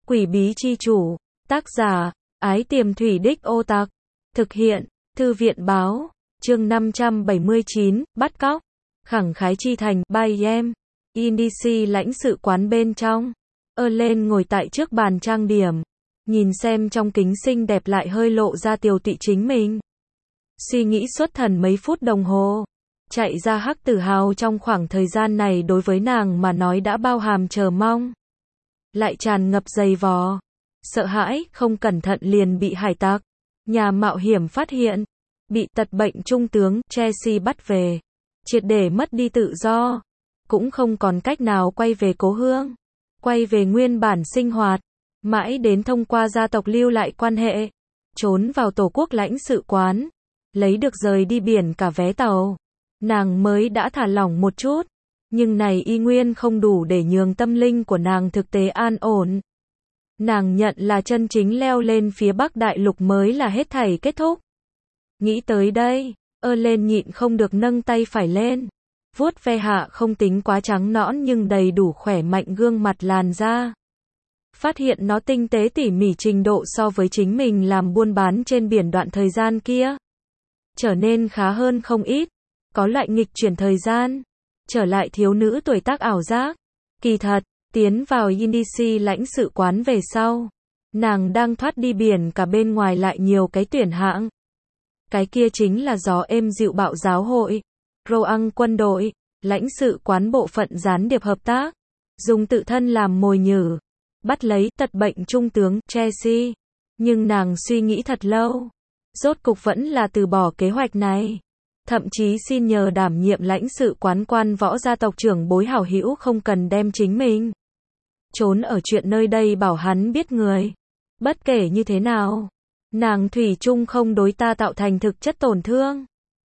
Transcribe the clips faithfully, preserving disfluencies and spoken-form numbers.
Quỷ bí chi chủ, tác giả, Ái Tiềm Thủy Đích Ô Tặc, thực hiện, Thư viện báo, chương năm trăm bảy mươi chín, bắt cóc, khẳng khái chi thành, by em, Indici lãnh sự quán bên trong, Ellen ngồi tại trước bàn trang điểm, nhìn xem trong kính xinh đẹp lại hơi lộ ra tiều tụy chính mình. Suy nghĩ suốt thần mấy phút đồng hồ, chạy ra hắc tử hào trong khoảng thời gian này đối với nàng mà nói đã bao hàm chờ mong. Lại tràn ngập dày vò, sợ hãi, không cẩn thận liền bị hải tặc, nhà mạo hiểm phát hiện, bị tật bệnh trung tướng Chelsea bắt về, triệt để mất đi tự do, cũng không còn cách nào quay về cố hương, quay về nguyên bản sinh hoạt, mãi đến thông qua gia tộc lưu lại quan hệ, trốn vào tổ quốc lãnh sự quán, lấy được rời đi biển cả vé tàu, nàng mới đã thả lỏng một chút. Nhưng này y nguyên không đủ để nhường tâm linh của nàng thực tế an ổn. Nàng nhận là chân chính leo lên phía Bắc Đại Lục mới là hết thảy kết thúc. Nghĩ tới đây, Ellen nhịn không được nâng tay phải lên, vuốt ve hạ không tính quá trắng nõn nhưng đầy đủ khỏe mạnh gương mặt làn da. Phát hiện nó tinh tế tỉ mỉ trình độ so với chính mình làm buôn bán trên biển đoạn thời gian kia. Trở nên khá hơn không ít, có loại nghịch chuyển thời gian. Trở lại thiếu nữ tuổi tác ảo giác. Kỳ thật, tiến vào Indici lãnh sự quán về sau, nàng đang thoát đi biển cả bên ngoài lại nhiều cái tuyển hạng. Cái kia chính là gió êm dịu bạo giáo hội, Roang quân đội, lãnh sự quán bộ phận gián điệp hợp tác, dùng tự thân làm mồi nhử, bắt lấy tật bệnh trung tướng Chelsea. Nhưng nàng suy nghĩ thật lâu, rốt cục vẫn là từ bỏ kế hoạch này. Thậm chí xin nhờ đảm nhiệm lãnh sự quán quan võ gia tộc trưởng bối hảo hữu không cần đem chính mình trốn ở chuyện nơi đây bảo hắn biết người. Bất kể như thế nào, nàng thủy chung không đối ta tạo thành thực chất tổn thương.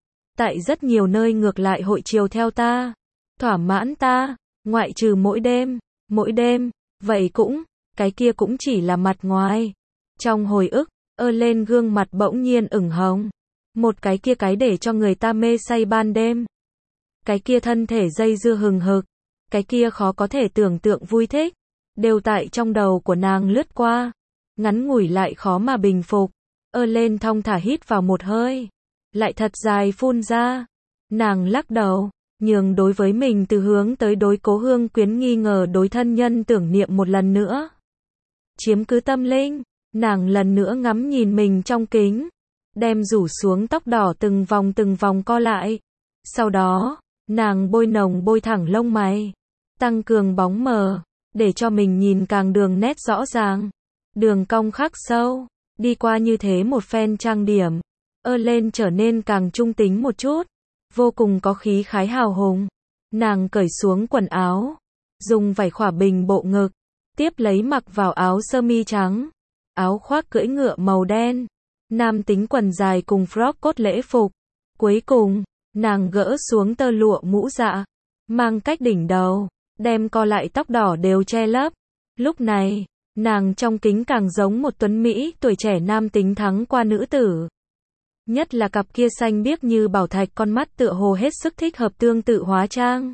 Tại rất nhiều nơi ngược lại hội chiều theo ta, thỏa mãn ta, ngoại trừ mỗi đêm, mỗi đêm, vậy cũng, cái kia cũng chỉ là mặt ngoài. Trong hồi ức, ơ lên gương mặt bỗng nhiên ửng hồng. Một cái kia cái để cho người ta mê say ban đêm. Cái kia thân thể dây dưa hừng hực. Cái kia khó có thể tưởng tượng vui thích. Đều tại trong đầu của nàng lướt qua. Ngắn ngủi lại khó mà bình phục. Ơ lên thong thả hít vào một hơi. Lại thật dài phun ra. Nàng lắc đầu. Nhường đối với mình từ hướng tới đối cố hương quyến nghi ngờ đối thân nhân tưởng niệm một lần nữa. Chiếm cứ tâm linh. Nàng lần nữa ngắm nhìn mình trong kính. Đem rủ xuống tóc đỏ từng vòng từng vòng co lại. Sau đó, nàng bôi nồng bôi thẳng lông mày. Tăng cường bóng mờ, để cho mình nhìn càng đường nét rõ ràng. Đường cong khắc sâu, đi qua như thế một phen trang điểm. Ơ lên trở nên càng trung tính một chút. Vô cùng có khí khái hào hùng. Nàng cởi xuống quần áo. Dùng vải khỏa bình bộ ngực. Tiếp lấy mặc vào áo sơ mi trắng. Áo khoác cưỡi ngựa màu đen. Nam tính quần dài cùng frock cốt lễ phục. Cuối cùng, nàng gỡ xuống tơ lụa mũ dạ, mang cách đỉnh đầu, đem co lại tóc đỏ đều che lấp. Lúc này, nàng trong kính càng giống một tuấn Mỹ tuổi trẻ nam tính thắng qua nữ tử. Nhất là cặp kia xanh biếc như bảo thạch con mắt tựa hồ hết sức thích hợp tương tự hóa trang.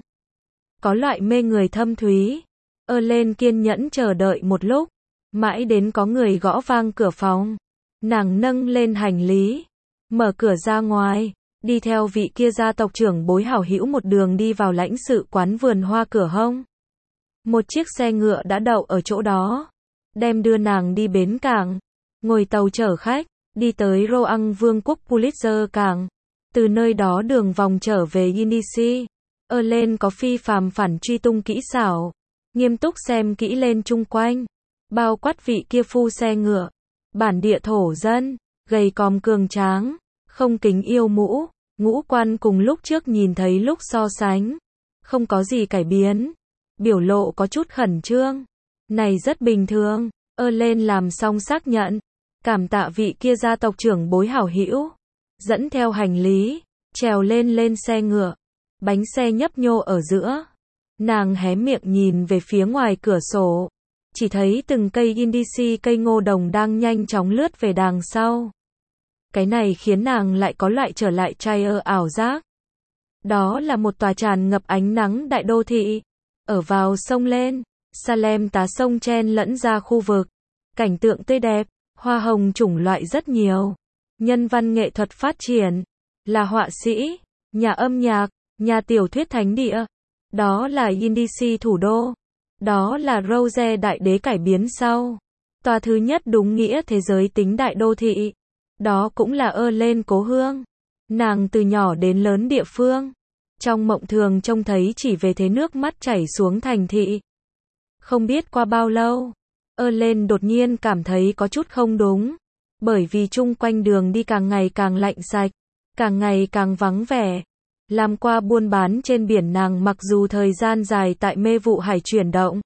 Có loại mê người thâm thúy. Ơ lên kiên nhẫn chờ đợi một lúc, mãi đến có người gõ vang cửa phòng. Nàng nâng lên hành lý, mở cửa ra ngoài, đi theo vị kia gia tộc trưởng bối hảo hữu một đường đi vào lãnh sự quán vườn hoa cửa hông. Một chiếc xe ngựa đã đậu ở chỗ đó, đem đưa nàng đi bến cảng, ngồi tàu chở khách, đi tới Roang Vương quốc Pulitzer cảng, từ nơi đó đường vòng trở về Indici. Ellen có phi phàm phản truy tung kỹ xảo, nghiêm túc xem kỹ lên chung quanh, bao quát vị kia phu xe ngựa. Bản địa thổ dân, gầy còm cường tráng, không kính yêu mũ, ngũ quan cùng lúc trước nhìn thấy lúc so sánh, không có gì cải biến, biểu lộ có chút khẩn trương, này rất bình thường. Ơ lên làm xong xác nhận, cảm tạ vị kia gia tộc trưởng bối hảo hữu, dẫn theo hành lý, trèo lên lên xe ngựa, bánh xe nhấp nhô ở giữa, nàng hé miệng nhìn về phía ngoài cửa sổ. Chỉ thấy từng cây Indici cây ngô đồng đang nhanh chóng lướt về đằng sau. Cái này khiến nàng lại có loại trở lại trai ơ ảo giác. Đó là một tòa tràn ngập ánh nắng đại đô thị. Ở vào sông lên, Salem tá sông chen lẫn ra khu vực. cảnh tượng tươi đẹp, hoa hồng chủng loại rất nhiều, nhân văn nghệ thuật phát triển, là họa sĩ, nhà âm nhạc, nhà tiểu thuyết thánh địa. Đó là Indici thủ đô. Đó là Rose đại đế cải biến sau. Tòa thứ nhất đúng nghĩa thế giới tính đại đô thị. Đó cũng là Ellen cố hương. Nàng từ nhỏ đến lớn địa phương. Trong mộng thường trông thấy chỉ về thế nước mắt chảy xuống thành thị. Không biết qua bao lâu, Ellen đột nhiên cảm thấy có chút không đúng. Bởi vì chung quanh đường đi càng ngày càng lạnh sạch, càng ngày càng vắng vẻ. Làm qua buôn bán trên biển nàng mặc dù thời gian dài tại mê vụ hải chuyển động.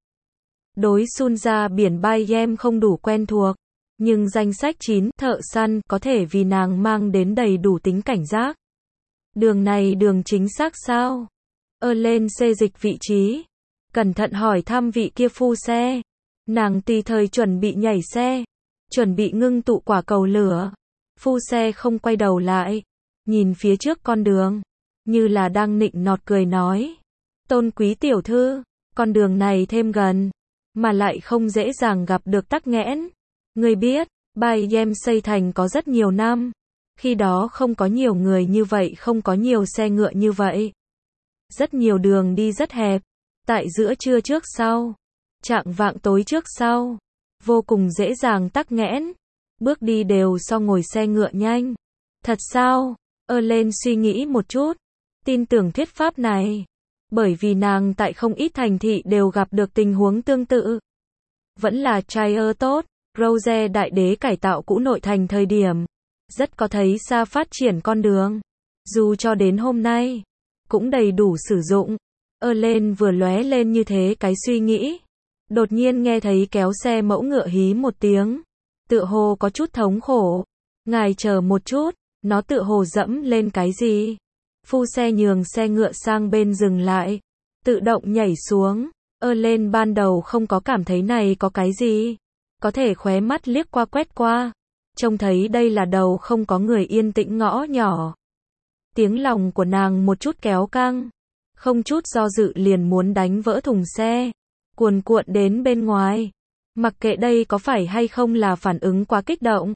Đối Sun ra biển Bayem không đủ quen thuộc. Nhưng danh sách chín thợ săn có thể vì nàng mang đến đầy đủ tính cảnh giác. Đường này đường chính xác sao? Ellen xê dịch vị trí. Cẩn thận hỏi thăm vị kia phu xe. Nàng tùy thời chuẩn bị nhảy xe. Chuẩn bị ngưng tụ quả cầu lửa. Phu xe không quay đầu lại. Nhìn phía trước con đường. Như là đang nịnh nọt cười nói. Tôn quý tiểu thư, con đường này thêm gần. Mà lại không dễ dàng gặp được tắc nghẽn. Người biết, Bayem xây thành có rất nhiều năm. Khi đó không có nhiều người như vậy, không có nhiều xe ngựa như vậy. Rất nhiều đường đi rất hẹp. Tại giữa trưa trước sau. Chạng vạng tối trước sau. Vô cùng dễ dàng tắc nghẽn. Bước đi đều so ngồi xe ngựa nhanh. Thật sao? Ellen suy nghĩ một chút. Tin tưởng thuyết pháp này. Bởi vì nàng tại không ít thành thị đều gặp được tình huống tương tự. Vẫn là Trier tốt. Rose đại đế cải tạo cũ nội thành thời điểm. Rất có thấy xa phát triển con đường. Dù cho đến hôm nay. Cũng đầy đủ sử dụng. Ellen vừa lóe lên như thế cái suy nghĩ. Đột nhiên nghe thấy kéo xe mẫu ngựa hí một tiếng. Tựa hồ có chút thống khổ. Ngài chờ một chút. Nó tựa hồ dẫm lên cái gì. Phu xe nhường xe ngựa sang bên dừng lại. Tự động nhảy xuống. Ellen ban đầu không có cảm thấy này có cái gì. Có thể khóe mắt liếc qua quét qua. Trông thấy đây là đầu không có người yên tĩnh ngõ nhỏ. Tiếng lòng của nàng một chút kéo căng. Không chút do dự liền muốn đánh vỡ thùng xe. Cuồn cuộn đến bên ngoài. Mặc kệ đây có phải hay không là phản ứng quá kích động.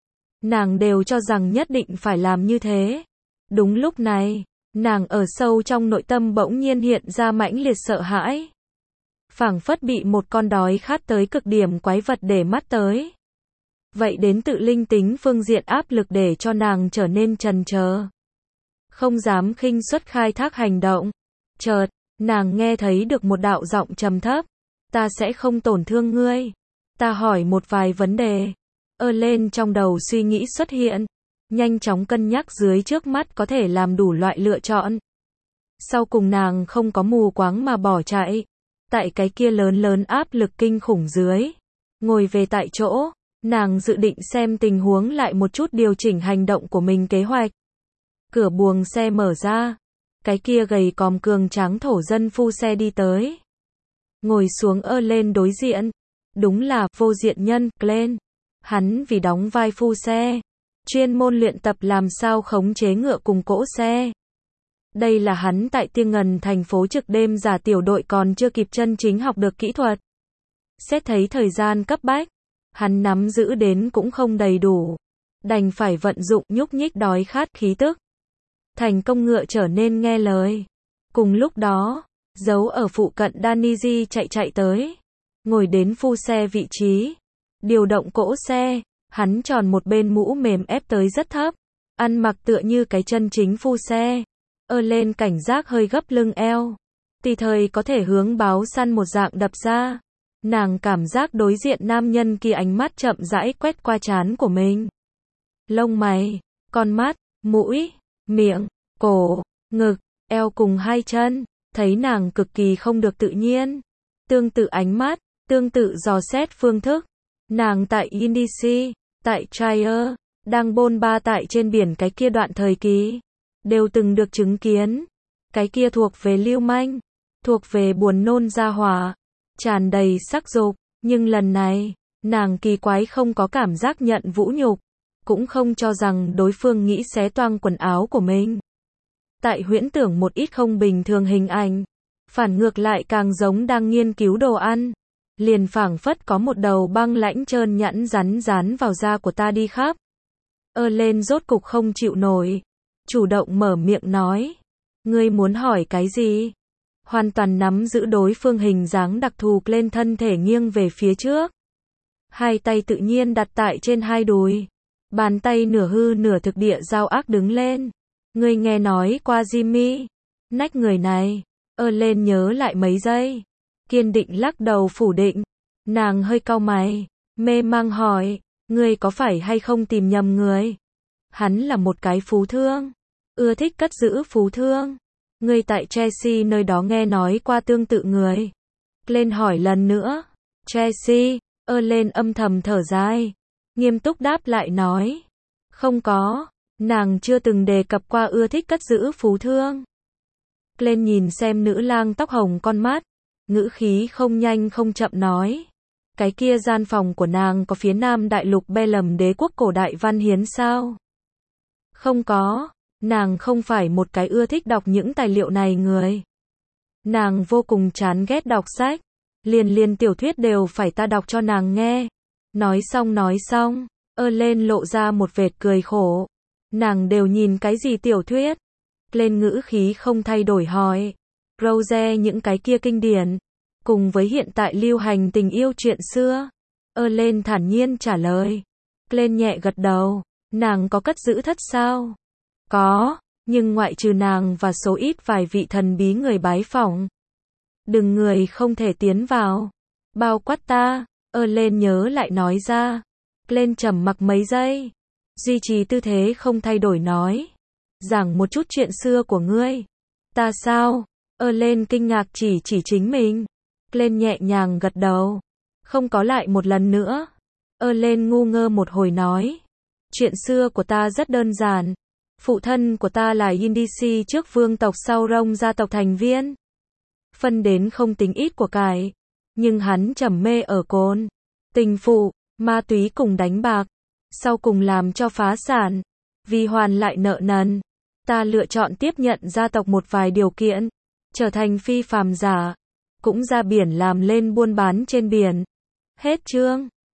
Nàng đều cho rằng nhất định phải làm như thế. Đúng lúc này, nàng ở sâu trong nội tâm bỗng nhiên hiện ra mãnh liệt sợ hãi. Phảng phất bị một con đói khát tới cực điểm quái vật để mắt tới. Vậy đến tự linh tính phương diện áp lực để cho nàng trở nên chần chờ. Không dám khinh suất khai thác hành động. Chợt, nàng nghe thấy được một đạo giọng trầm thấp. Ta sẽ không tổn thương ngươi. Ta hỏi một vài vấn đề. Ellen trong đầu suy nghĩ xuất hiện. Nhanh chóng cân nhắc dưới trước mắt có thể làm đủ loại lựa chọn. Sau cùng nàng không có mù quáng mà bỏ chạy. Tại cái kia lớn lớn áp lực kinh khủng dưới. Ngồi về tại chỗ, nàng dự định xem tình huống lại một chút điều chỉnh hành động của mình kế hoạch. Cửa buồng xe mở ra. Cái kia gầy còm cường tráng thổ dân phu xe đi tới. Ngồi xuống Ellen đối diện. Đúng là vô diện nhân, Glenn. Hắn vì đóng vai phu xe. Chuyên môn luyện tập làm sao khống chế ngựa cùng cỗ xe. Đây là hắn tại Tiên Ngần thành phố trực đêm giả tiểu đội còn chưa kịp chân chính học được kỹ thuật. Xét thấy thời gian cấp bách, hắn nắm giữ đến cũng không đầy đủ. Đành phải vận dụng nhúc nhích đói khát khí tức. Thành công ngựa trở nên nghe lời. Cùng lúc đó, giấu ở phụ cận Daniji chạy chạy tới. Ngồi đến phu xe vị trí. Điều động cỗ xe. Hắn tròn một bên mũ mềm ép tới rất thấp. Ăn mặc tựa như cái chân chính phu xe. Ellen cảnh giác hơi gấp lưng eo. Tùy thời có thể hướng báo săn một dạng đập ra. Nàng cảm giác đối diện nam nhân kia ánh mắt chậm rãi quét qua trán của mình. Lông mày, con mắt, mũi, miệng, cổ, ngực, eo cùng hai chân. Thấy nàng cực kỳ không được tự nhiên. Tương tự ánh mắt, tương tự dò xét phương thức. Nàng tại Indici, tại Trier, đang bôn ba tại trên biển cái kia đoạn thời kỳ. Đều từng được chứng kiến. Cái kia thuộc về lưu manh. Thuộc về buồn nôn ra hỏa. Tràn đầy sắc dục. Nhưng lần này, nàng kỳ quái không có cảm giác nhận vũ nhục. Cũng không cho rằng đối phương nghĩ xé toang quần áo của mình. Tại huyễn tưởng một ít không bình thường hình ảnh. Phản ngược lại càng giống đang nghiên cứu đồ ăn. liền phảng phất có một đầu băng lãnh trơn nhẵn rắn rán vào da của ta đi khắp. Ơ lên rốt cục không chịu nổi, chủ động mở miệng nói, ngươi muốn hỏi cái gì? Hoàn toàn nắm giữ đối phương hình dáng đặc thù, lên thân thể nghiêng về phía trước. Hai tay tự nhiên đặt tại trên hai đùi. Bàn tay nửa hư nửa thực địa giao ác đứng lên. Ngươi nghe nói qua Jimmy? Nách người này. Ơ lên nhớ lại mấy giây. Kiên định lắc đầu phủ định. Nàng hơi cau mày. Mê mang hỏi. Ngươi có phải hay không tìm nhầm người? Hắn là một cái phú thương. Ưa thích cất giữ phú thương. Ngươi tại Chelsea nơi đó nghe nói qua tương tự người. Lên hỏi lần nữa. Chelsea. Ơ lên âm thầm thở dài. Nghiêm túc đáp lại nói. Không có. Nàng chưa từng đề cập qua ưa thích cất giữ phú thương. Lên nhìn xem nữ lang tóc hồng con mắt. Ngữ khí không nhanh không chậm nói. Cái kia gian phòng của nàng có phía nam đại lục Be lầm đế quốc cổ đại văn hiến sao? Không có. Nàng không phải một cái ưa thích đọc những tài liệu này người. Nàng vô cùng chán ghét đọc sách. Liền liền tiểu thuyết đều phải ta đọc cho nàng nghe. Nói xong nói xong, ơ lên lộ ra một vệt cười khổ. Nàng đều nhìn cái gì tiểu thuyết? Lên ngữ khí không thay đổi hỏi. Rose những cái kia kinh điển. Cùng với hiện tại lưu hành tình yêu chuyện xưa. Ơ lên thản nhiên trả lời. Lên nhẹ gật đầu. Nàng có cất giữ thất sao? Có, nhưng ngoại trừ nàng và số ít vài vị thần bí người bái phỏng. Đừng người không thể tiến vào. Bao quát ta. Ơ lên nhớ lại nói ra. Lên trầm mặc mấy giây. Duy trì tư thế không thay đổi nói. Giảng một chút chuyện xưa của ngươi. Ta sao? Ơ lên kinh ngạc chỉ chỉ chính mình. Lên nhẹ nhàng gật đầu. Không có lại một lần nữa. Ơ lên ngu ngơ một hồi nói. Chuyện xưa của ta rất đơn giản. Phụ thân của ta là Yindisi trước vương tộc sau Rông gia tộc thành viên. Phân đến không tính ít của cải. Nhưng hắn trầm mê ở cồn, tình phụ, ma túy cùng đánh bạc. Sau cùng làm cho phá sản. Vì hoàn lại nợ nần. Ta lựa chọn tiếp nhận gia tộc một vài điều kiện. Trở thành phi phàm giả. Cũng ra biển làm lên buôn bán trên biển. Hết chương.